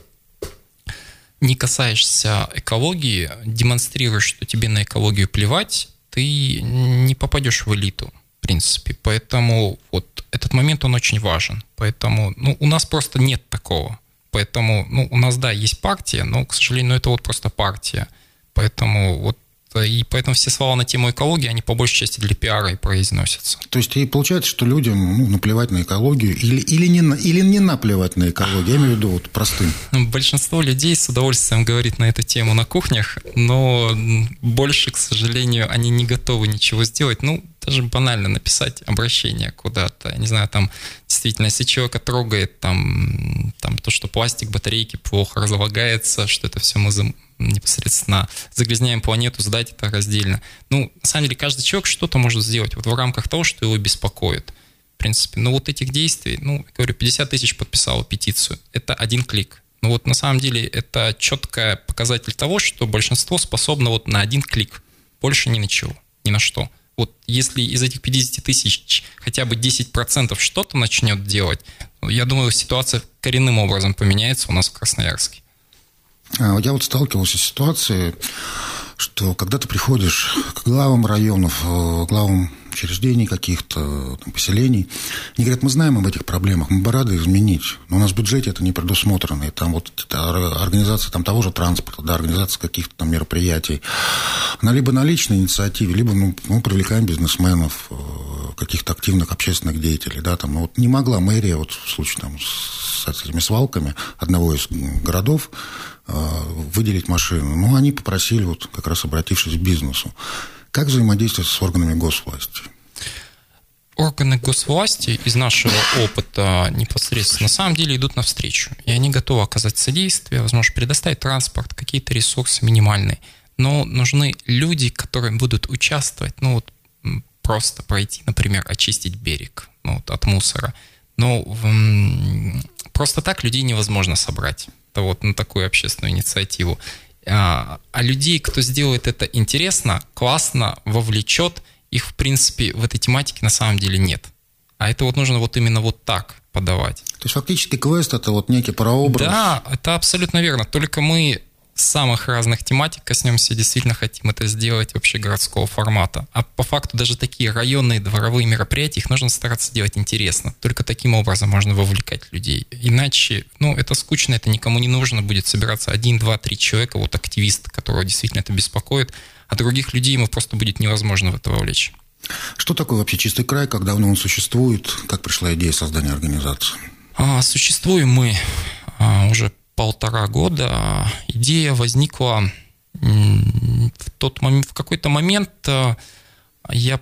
не касаешься экологии, демонстрируешь, что тебе на экологию плевать, ты не попадешь в элиту, в принципе. Поэтому вот этот момент, он очень важен. Поэтому у нас просто нет такого. Поэтому у нас, да, есть партия, но, к сожалению, это вот просто партия. Поэтому поэтому все слова на тему экологии, они по большей части для пиара и произносятся. То есть и получается, что людям наплевать на экологию или не наплевать на экологию, я имею в виду простым. Большинство людей с удовольствием говорит на эту тему на кухнях, но больше, к сожалению, они не готовы ничего сделать. даже банально написать обращение куда-то. Я не знаю, там действительно, если человека трогает там то, что пластик, батарейки плохо разлагается, что это все мы непосредственно загрязняем планету, сдать это раздельно. Ну, на самом деле, каждый человек что-то может сделать вот в рамках того, что его беспокоит. В принципе, но вот этих действий, я говорю, 50 тысяч подписало петицию. Это один клик. Но вот на самом деле это четкий показатель того, что большинство способно вот на один клик. Больше ни на чего, ни на что. Вот если из этих 50 тысяч хотя бы 10% что-то начнет делать, я думаю, ситуация коренным образом поменяется у нас в Красноярске. Я вот сталкивался с ситуацией, что когда ты приходишь к главам районов, главам учреждений каких-то, поселений, они говорят, мы знаем об этих проблемах, мы бы рады изменить, но у нас в бюджете это не предусмотрено, и там вот организация там, того же транспорта, да, организация каких-то там мероприятий, она либо на личной инициативе, либо мы привлекаем бизнесменов, каких-то активных общественных деятелей, да, там, вот не могла мэрия, вот в случае там, с этими свалками одного из городов выделить машину, но они попросили, вот как раз обратившись к бизнесу. Как взаимодействовать с органами госвласти? Органы госвласти из нашего опыта непосредственно на самом деле идут навстречу. И они готовы оказать содействие, возможно, предоставить транспорт, какие-то ресурсы минимальные. Но нужны люди, которые будут участвовать, просто пройти, например, очистить берег от мусора. Но просто так людей невозможно собрать на такую общественную инициативу. А людей, кто сделает это интересно, классно, вовлечет, их, в принципе, в этой тематике на самом деле нет. А это нужно именно так подавать. То есть фактически квест – это некий прообраз? Да, это абсолютно верно. Только мы с самых разных тематик коснемся, действительно хотим это сделать общегородского формата. А по факту даже такие районные дворовые мероприятия, их нужно стараться делать интересно. Только таким образом можно вовлекать людей. Иначе, это скучно, это никому не нужно. Будет собираться 1, 2, 3 человека, активист, которого действительно это беспокоит, а других людей ему просто будет невозможно в это вовлечь. Что такое вообще «Чистый край», как давно он существует, как пришла идея создания организации? Существуем мы уже 1,5 года. Идея возникла в какой-то момент. Я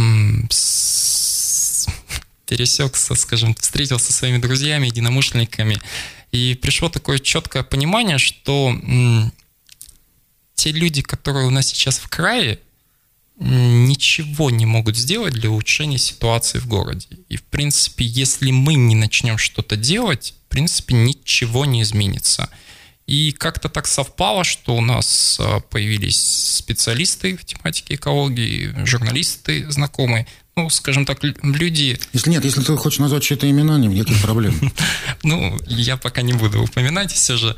пересекся, встретился со своими друзьями, единомышленниками, и пришло такое четкое понимание, что те люди, которые у нас сейчас в крае, ничего не могут сделать для улучшения ситуации в городе. И, в принципе, если мы не начнем что-то делать, в принципе, ничего не изменится. И как-то так совпало, что у нас появились специалисты в тематике экологии, журналисты знакомые, люди... Если ты хочешь назвать чьи-то имена, никаких проблем. Я пока не буду упоминать все же.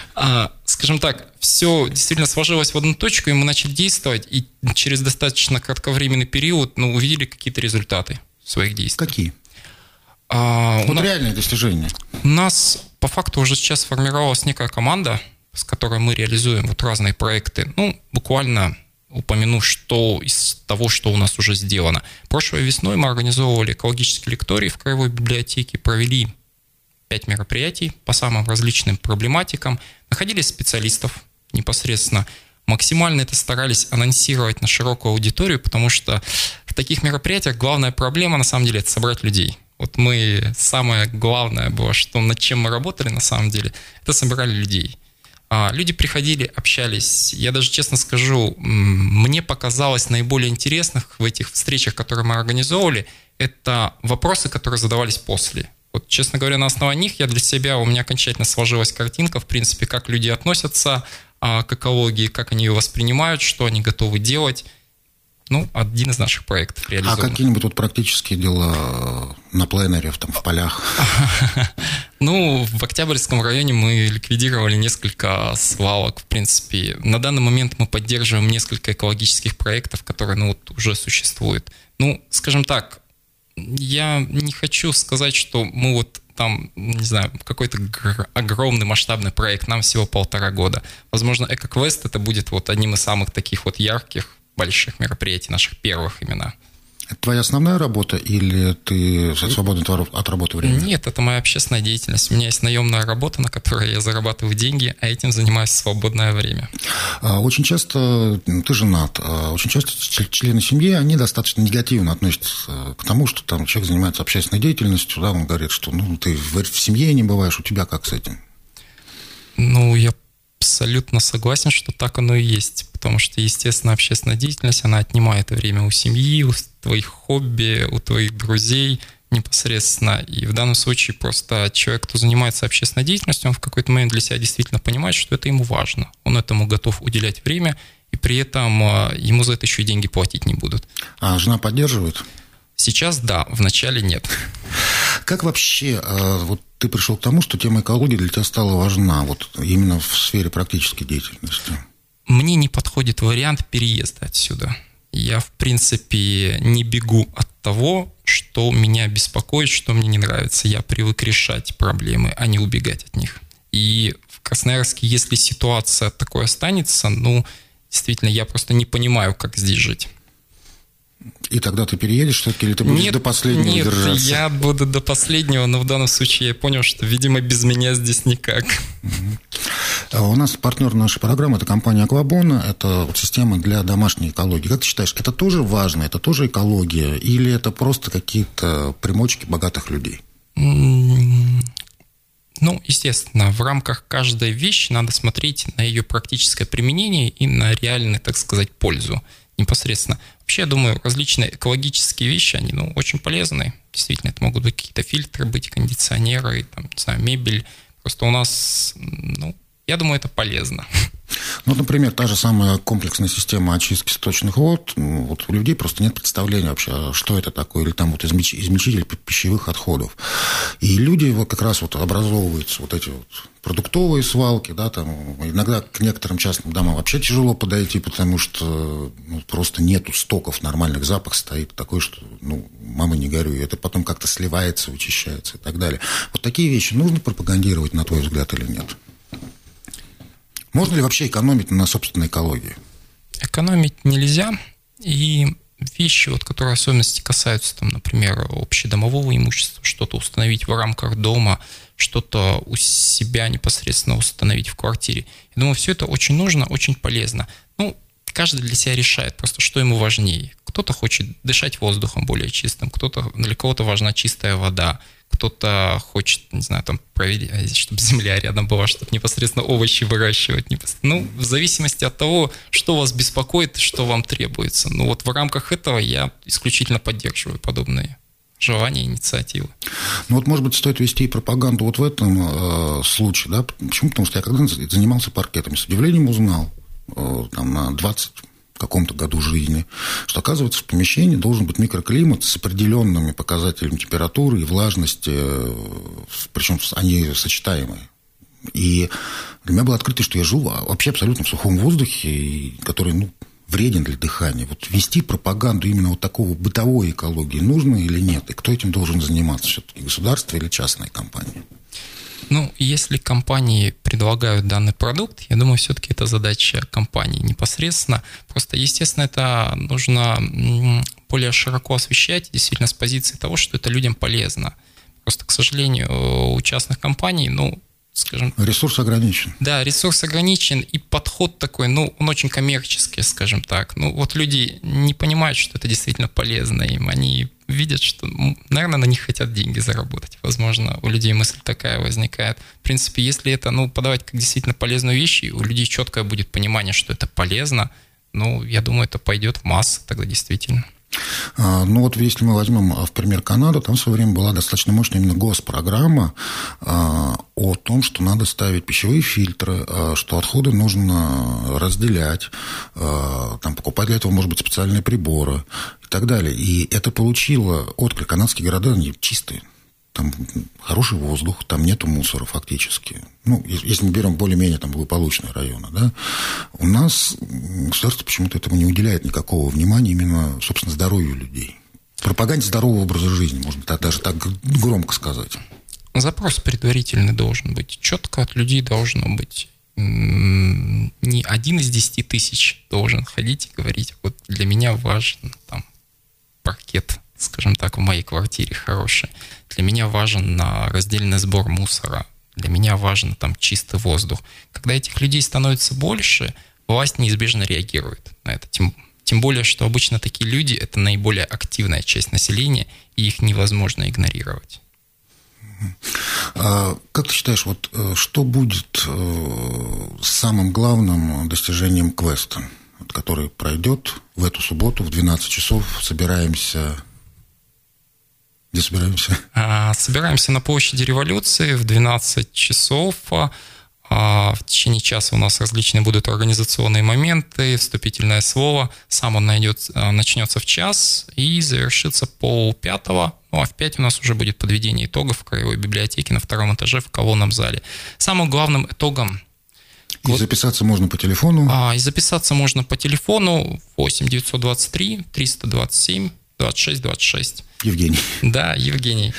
Все действительно сложилось в одну точку, и мы начали действовать, и через достаточно кратковременный период увидели какие-то результаты своих действий. Какие? Реальные достижения. У нас по факту уже сейчас сформировалась некая команда, с которой мы реализуем разные проекты. Буквально упомяну, что из того, что у нас уже сделано. Прошлой весной мы организовывали экологический лекторий в Краевой библиотеке, провели 5 мероприятий по самым различным проблематикам, находили специалистов непосредственно, максимально это старались анонсировать на широкую аудиторию, потому что в таких мероприятиях главная проблема, на самом деле, это собрать людей. Самое главное было, над чем мы работали, на самом деле, это собирали людей. Люди приходили, общались. Я даже честно скажу, мне показалось наиболее интересных в этих встречах, которые мы организовывали, это вопросы, которые задавались после. Честно говоря, на основании них у меня окончательно сложилась картинка, в принципе, как люди относятся к экологии, как они ее воспринимают, что они готовы делать. Один из наших проектов реализован. А какие-нибудь практические дела на пленэре, в полях? В Октябрьском районе мы ликвидировали несколько свалок, в принципе. На данный момент мы поддерживаем несколько экологических проектов, которые уже существуют. Скажем так, я не хочу сказать, что мы какой-то огромный масштабный проект, нам всего 1,5 года. Возможно, «Эко-квест» это будет одним из самых таких ярких, больших мероприятий, наших первых именно. Это твоя основная работа или ты свободен от работы время? Нет, это моя общественная деятельность. У меня есть наемная работа, на которой я зарабатываю деньги, а этим занимаюсь в свободное время. Очень часто, ты женат, очень часто члены семьи, они достаточно негативно относятся к тому, что там человек занимается общественной деятельностью, да, он говорит, что ты в семье не бываешь, у тебя как с этим? Я абсолютно согласен, что так оно и есть, потому что, естественно, общественная деятельность, она отнимает время у семьи, у твоих хобби, у твоих друзей непосредственно, и в данном случае просто человек, кто занимается общественной деятельностью, он в какой-то момент для себя действительно понимает, что это ему важно, он этому готов уделять время, и при этом ему за это еще и деньги платить не будут. А жена поддерживает? Сейчас да, в начале нет. Как вообще вот ты пришел к тому, что тема экологии для тебя стала важна, вот именно в сфере практической деятельности? Мне не подходит вариант переезда отсюда. Я, в принципе, не бегу от того, что меня беспокоит, что мне не нравится. Я привык решать проблемы, а не убегать от них. И в Красноярске, если ситуация такой останется, действительно, я просто не понимаю, как здесь жить. И тогда ты переедешь все-таки, или ты будешь до последнего держаться? Нет, я буду до последнего, но в данном случае я понял, что, видимо, без меня здесь никак. У нас партнер нашей программы – это компания «Аквабона», это система для домашней экологии. Как ты считаешь, это тоже важно, это тоже экология, или это просто какие-то примочки богатых людей? Естественно, в рамках каждой вещи надо смотреть на ее практическое применение и на реальную, так сказать, пользу непосредственно. Вообще, я думаю, различные экологические вещи, они очень полезны. Действительно, это могут быть какие-то фильтры, быть кондиционеры, там, не знаю, мебель. Просто у нас, я думаю, это полезно. Например, та же самая комплексная система очистки сточных вод, вот у людей просто нет представления вообще, что это такое, или там вот измельчитель пищевых отходов. И люди как раз образовываются вот эти продуктовые свалки, да, там иногда к некоторым частным домам вообще тяжело подойти, потому что просто нету стоков нормальных, запах стоит такой, что, мама, не горюй, это потом как-то сливается, вычищается и так далее. Вот такие вещи нужно пропагандировать, на твой взгляд, или нет? Можно ли вообще экономить на собственной экологии? Экономить нельзя, и вещи, которые в особенности касаются, например, общедомового имущества, что-то установить в рамках дома, что-то у себя непосредственно установить в квартире. Я думаю, все это очень нужно, очень полезно. Каждый для себя решает просто, что ему важнее. Кто-то хочет дышать воздухом более чистым, для кого-то важна чистая вода, кто-то хочет, не знаю, проверить, чтобы земля рядом была, чтобы непосредственно овощи выращивать. В зависимости от того, что вас беспокоит, что вам требуется. В рамках этого я исключительно поддерживаю подобные желания, инициативы. Может быть, стоит вести пропаганду в этом случае, да? Почему? Потому что я когда занимался паркетами, с удивлением узнал, на 20 каком-то году жизни, что, оказывается, в помещении должен быть микроклимат с определенными показателями температуры и влажности, причем они сочетаемые. И для меня было открыто, что я живу вообще абсолютно в сухом воздухе, который, вреден для дыхания. Вести пропаганду именно такого бытовой экологии нужно или нет? И кто этим должен заниматься? Все-таки государство или частная компания? Если компании предлагают данный продукт, я думаю, все-таки это задача компании непосредственно. Просто, естественно, это нужно более широко освещать, действительно, с позиции того, что это людям полезно. Просто, к сожалению, у частных компаний, скажем... Ресурс ограничен. Да, ресурс ограничен, и подход такой, он очень коммерческий, скажем так. Люди не понимают, что это действительно полезно им. Они видят, что, наверное, на них хотят деньги заработать. Возможно, у людей мысль такая возникает. В принципе, если это, подавать как действительно полезную вещь, и у людей четкое будет понимание, что это полезно, я думаю, это пойдет в массы тогда действительно. Если мы возьмем в пример Канаду, там в свое время была достаточно мощная именно госпрограмма о том, что надо ставить пищевые фильтры, что отходы нужно разделять, покупать для этого, может быть, специальные приборы и так далее. И это получило отклик. Канадские города, они чистые. Там хороший воздух, там нету мусора фактически. Если мы берем более-менее благополучные районы, да, у нас государство почему-то этому не уделяет никакого внимания именно, собственно, здоровью людей. Пропаганде здорового образа жизни, можно даже так громко сказать. Запрос предварительный должен быть. Четко от людей должно быть. Не 1 из 10 тысяч должен ходить и говорить, для меня важен паркет, скажем так, в моей квартире хороший. Для меня важен раздельный сбор мусора. Для меня важен там чистый воздух. Когда этих людей становится больше, власть неизбежно реагирует на это. Тем более, что обычно такие люди – это наиболее активная часть населения, и их невозможно игнорировать. Как ты считаешь, вот что будет самым главным достижением квеста, который пройдет в эту субботу в 12 часов? Собираемся... Где собираемся? Собираемся на площади Революции в 12 часов. В течение часа у нас различные будут организационные моменты, вступительное слово. Сам он начнется в час и завершится 4:30. Ну а в 5 у нас уже будет подведение итогов в Краевой библиотеке на 2-м этаже в колонном зале. Самым главным итогом... И записаться можно по телефону? 8 923 327 26 26. Евгений. Да, Евгений.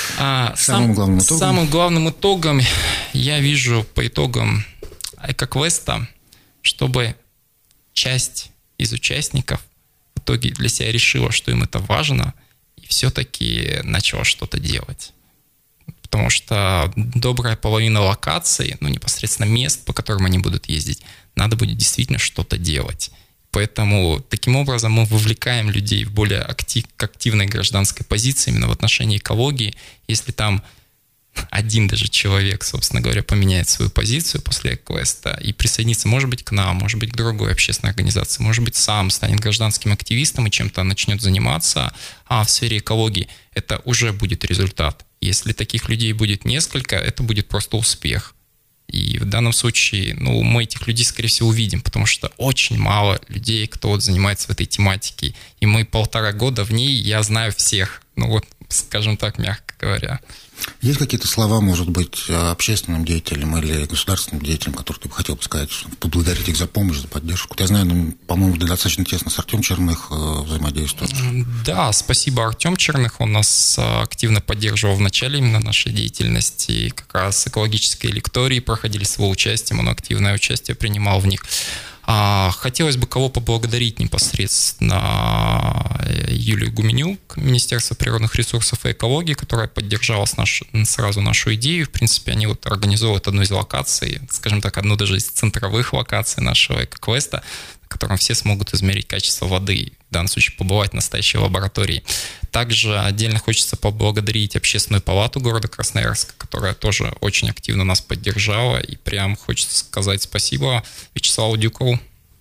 Самым главным итогом я вижу по итогам эко-квеста, чтобы часть из участников в итоге для себя решила, что им это важно, и все-таки начала что-то делать. Потому что добрая половина локаций, непосредственно мест, по которым они будут ездить, надо будет действительно что-то делать. Поэтому таким образом мы вовлекаем людей в более активной гражданской позиции именно в отношении экологии. Если там один даже человек, собственно говоря, поменяет свою позицию после квеста и присоединится, может быть, к нам, может быть, к другой общественной организации, может быть, сам станет гражданским активистом и чем-то начнет заниматься в сфере экологии, это уже будет результат. Если таких людей будет несколько, это будет просто успех. И в данном случае, мы этих людей, скорее всего, увидим, потому что очень мало людей, кто занимается в этой тематике. И мы 1,5 года в ней, я знаю всех, скажем так, мягко говоря. Есть какие-то слова, может быть, общественным деятелям или государственным деятелям, которые ты бы хотел бы сказать, поблагодарить их за помощь, за поддержку? Я знаю, по-моему, достаточно тесно с Артем Черных взаимодействует. Да, спасибо, Артем Черных. Он нас активно поддерживал в начале именно нашей деятельности. Как раз экологические лектории проходили с его участием, он активное участие принимал в них. Хотелось бы кого поблагодарить непосредственно Юлию Гуменюк, Министерство природных ресурсов и экологии, которая поддержала сразу нашу идею. В принципе, они организовывают одну из локаций, скажем так, одну даже из центровых локаций нашего эко-квеста, на котором все смогут измерить качество воды, в данном случае побывать в настоящей лаборатории. Также отдельно хочется поблагодарить Общественную палату города Красноярска, которая тоже очень активно нас поддержала, и прям хочется сказать спасибо Вячеславу Дюкову.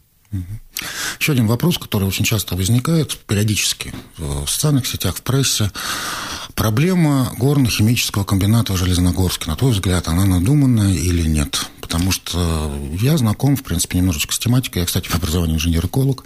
Еще один вопрос, который очень часто возникает периодически в социальных сетях, в прессе. Проблема горно-химического комбината в Железногорске. На твой взгляд, она надуманная или нет? Потому что я знаком, в принципе, немножечко с тематикой. Я, кстати, по образованию инженер-эколог.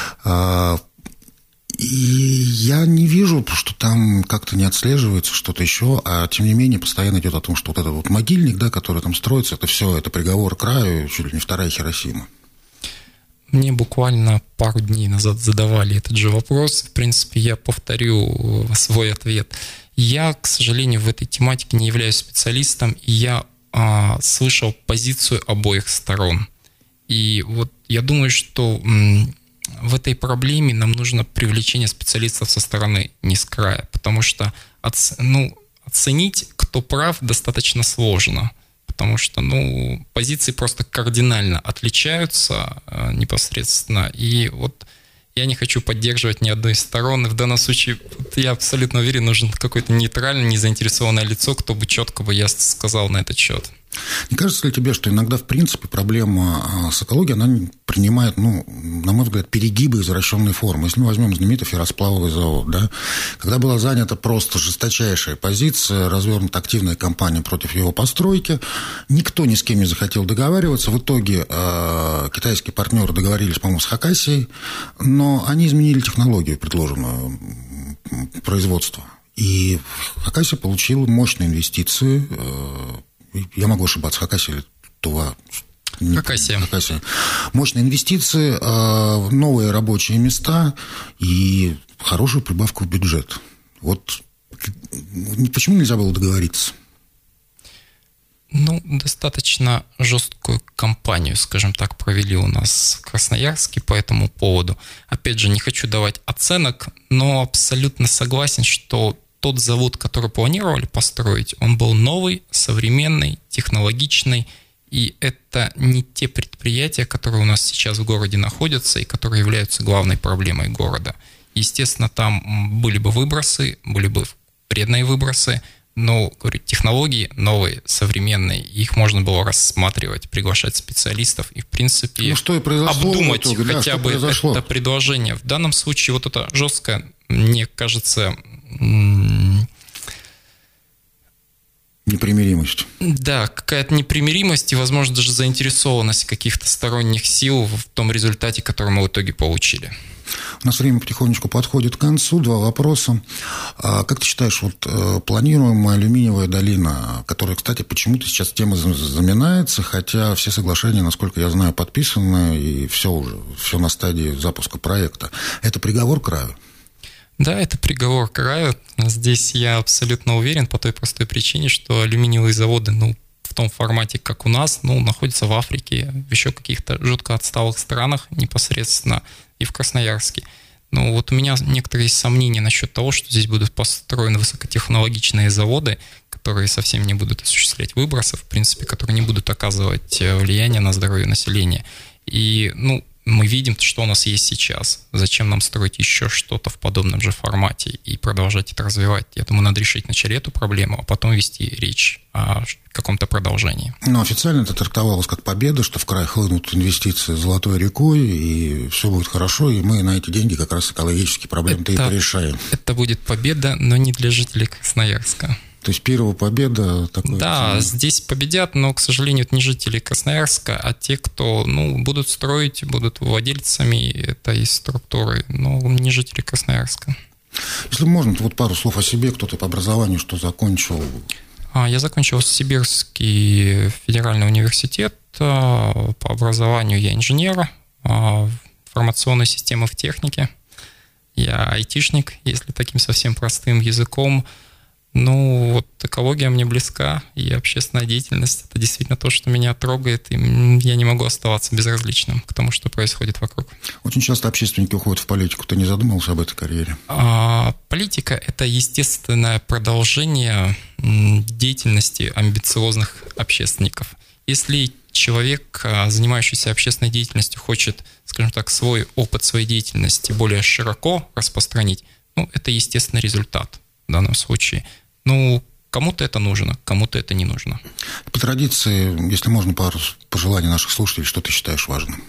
И я не вижу, что там как-то не отслеживается что-то еще, а тем не менее постоянно идет о том, что вот этот могильник, который там строится, это все, это приговор краю, чуть ли не вторая Хиросима. Мне буквально пару дней назад задавали этот же вопрос. В принципе, я повторю свой ответ. Я, к сожалению, в этой тематике не являюсь специалистом, и я слышал позицию обоих сторон. И вот я думаю, что в этой проблеме нам нужно привлечение специалистов со стороны низкрая, потому что оценить, кто прав, достаточно сложно, потому что позиции просто кардинально отличаются непосредственно, и вот я не хочу поддерживать ни одной из сторон, и в данном случае, я абсолютно уверен, нужен какое-то нейтральное, незаинтересованное лицо, кто бы четко сказал на этот счет. Не кажется ли тебе, что иногда, в принципе, проблема с экологией, она принимает, на мой взгляд, перегибы, извращенные формы? Если мы возьмем знаменитый ферросплавовый завод, да, когда была занята просто жесточайшая позиция, развернута активная кампания против его постройки, никто ни с кем не захотел договариваться. В итоге китайские партнеры договорились, по-моему, с Хакасией, но они изменили технологию, предложенную производства. И Хакасия получила мощные инвестиции. Я могу ошибаться, Хакасия или Тува? Хакасия. Мощные инвестиции, новые рабочие места и хорошую прибавку в бюджет. Вот почему нельзя было договориться? Достаточно жесткую кампанию, скажем так, провели у нас в Красноярске по этому поводу. Опять же, не хочу давать оценок, но абсолютно согласен, что тот завод, который планировали построить, он был новый, современный, технологичный, и это не те предприятия, которые у нас сейчас в городе находятся и которые являются главной проблемой города. Естественно, там были бы выбросы, были бы вредные выбросы, но, говорю, технологии новые, современные, их можно было рассматривать, приглашать специалистов и, в принципе, что и обдумать в итоге, хотя бы это предложение. В данном случае вот это жесткое, мне кажется... Непримиримость. Да, какая-то непримиримость и, возможно, даже заинтересованность каких-то сторонних сил в том результате, который мы в итоге получили. У нас время потихонечку подходит к концу. 2 вопроса. Как ты считаешь, планируемая алюминиевая долина, которая, кстати, почему-то сейчас тема заминается, хотя все соглашения, насколько я знаю, подписаны, и все на стадии запуска проекта, это приговор краю? Да, это приговор краю. Здесь я абсолютно уверен по той простой причине, что алюминиевые заводы, в том формате, как у нас, находятся в Африке, в еще каких-то жутко отсталых странах непосредственно и в Красноярске. Но у меня некоторые есть сомнения насчет того, что здесь будут построены высокотехнологичные заводы, которые совсем не будут осуществлять выбросов, в принципе, которые не будут оказывать влияние на здоровье населения. И, мы видим, что у нас есть сейчас. Зачем нам строить еще что-то в подобном же формате и продолжать это развивать? Я думаю, надо решить вначале эту проблему, а потом вести речь о каком-то продолжении. Но официально это трактовалось как победа, что в край хлынут инвестиции золотой рекой, и все будет хорошо, и мы на эти деньги как раз экологические проблемы-то и порешаем. Это будет победа, но не для жителей Красноярска. То есть первая победа такой. Да, здесь победят, но, к сожалению, это не жители Красноярска, а те, кто будут строить, будут владельцами этой структуры, но не жители Красноярска. Если можно, то пару слов о себе, кто ты по образованию, что закончил? Я закончил Сибирский федеральный университет. По образованию я инженер информационной системы в технике. Я айтишник, если таким совсем простым языком. Экология мне близка, и общественная деятельность – это действительно то, что меня трогает, и я не могу оставаться безразличным к тому, что происходит вокруг. Очень часто общественники уходят в политику. Ты не задумывался об этой карьере? Политика – это естественное продолжение деятельности амбициозных общественников. Если человек, занимающийся общественной деятельностью, хочет, скажем так, свой опыт своей деятельности более широко распространить, это естественный результат в данном случае. Кому-то это нужно, кому-то это не нужно. По традиции, если можно, пару пожеланий наших слушателей, что ты считаешь важным?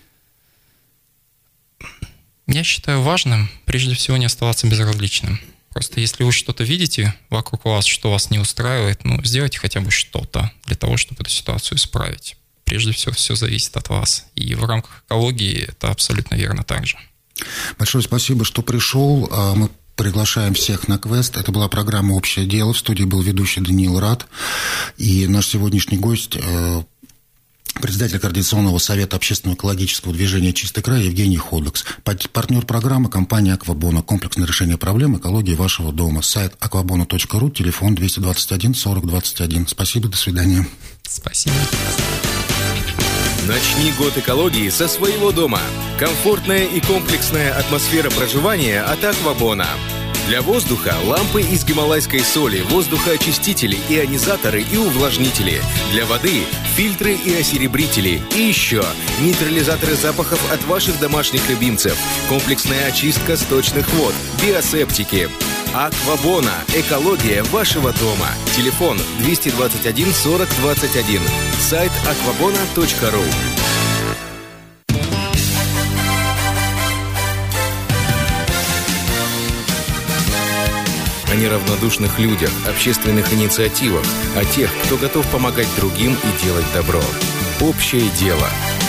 Я считаю важным, прежде всего, не оставаться безразличным. Просто если вы что-то видите вокруг вас, что вас не устраивает, сделайте хотя бы что-то для того, чтобы эту ситуацию исправить. Прежде всего, все зависит от вас. И в рамках экологии это абсолютно верно также. Большое спасибо, что пришел. Мы приглашаем всех на квест. Это была программа «Общее дело». В студии был ведущий Даниил Рад. И наш сегодняшний гость, председатель Координационного совета общественного экологического движения «Чистый край» Евгений Ходекс. Партнер программы — компания «Аквабона». Комплексное решение проблем экологии вашего дома. Сайт aquabona.ru, телефон 221 40 21. Спасибо, до свидания. Спасибо. Начни год экологии со своего дома. Комфортная и комплексная атмосфера проживания от Аквабона. Для воздуха лампы из гималайской соли, воздухоочистители, ионизаторы и увлажнители. Для воды фильтры и осеребрители. И еще нейтрализаторы запахов от ваших домашних любимцев. Комплексная очистка сточных вод, биосептики. Аквабона. Экология вашего дома. Телефон 221 40 21. Сайт aquabona.ru. О неравнодушных людях, общественных инициативах, о тех, кто готов помогать другим и делать добро. Общее дело.